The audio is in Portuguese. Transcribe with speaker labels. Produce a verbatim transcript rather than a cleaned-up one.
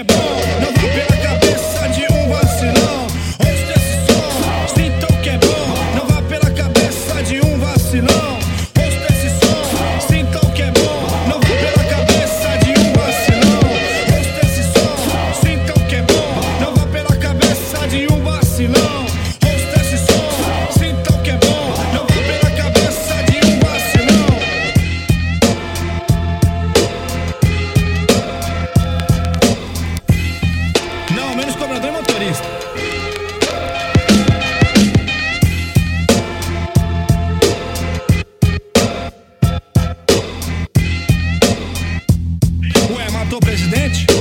Speaker 1: é bom, não vá pela cabeça de um vacilão. Ouça esse som, sinta o que é bom, não vá pela cabeça de um vacilão. Ouça esse som, sinta o que é bom, não vá pela cabeça de um vacilão. Ouça esse som, sinta o que é bom, não vá pela cabeça de um vacilão. Ouça esse som, sinta o que é bom, não vá pela cabeça de um vacilão. Não, menos cobrador e motorista. Ué, matou o presidente?